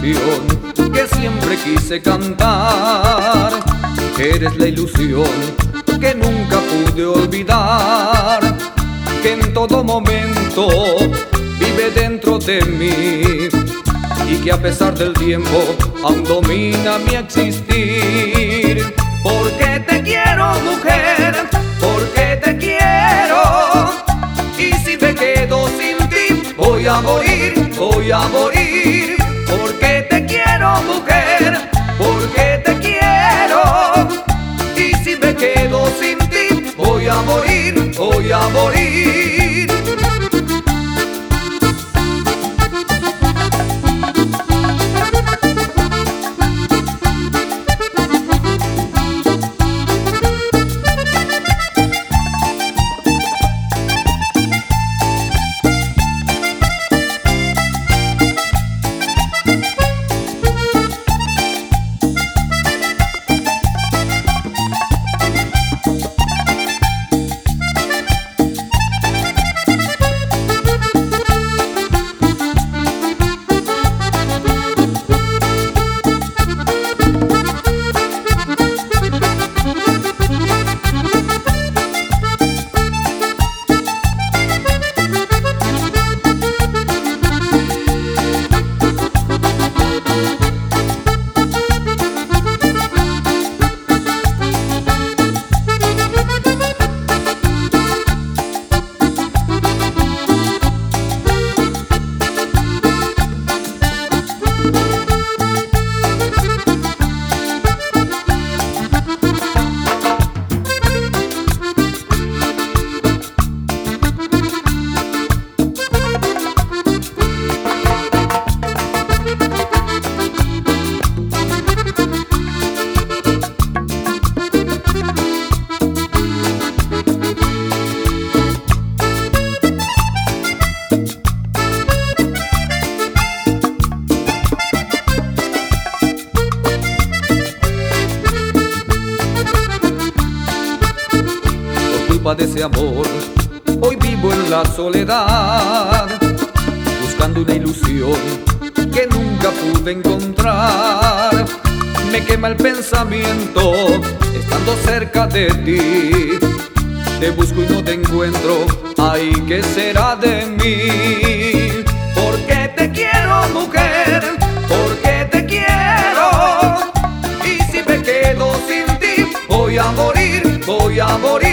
canción que siempre quise cantar. Eres la ilusión que nunca pude olvidar, que en todo momento vive dentro de mí y que a pesar del tiempo aún domina mi existir. Porque te quiero, mujer, porque te quiero, y si me quedo sin ti voy a morir, voy a morir. Porque te quiero, mujer, porque te quiero, y si me quedo sin ti voy a morir, voy a morir. De ese amor, hoy vivo en la soledad, buscando una ilusión que nunca pude encontrar. Me quema el pensamiento estando cerca de ti. Te busco y no te encuentro, ay, ¿qué será de mí? Porque te quiero, mujer, porque te quiero, y si me quedo sin ti voy a morir, voy a morir.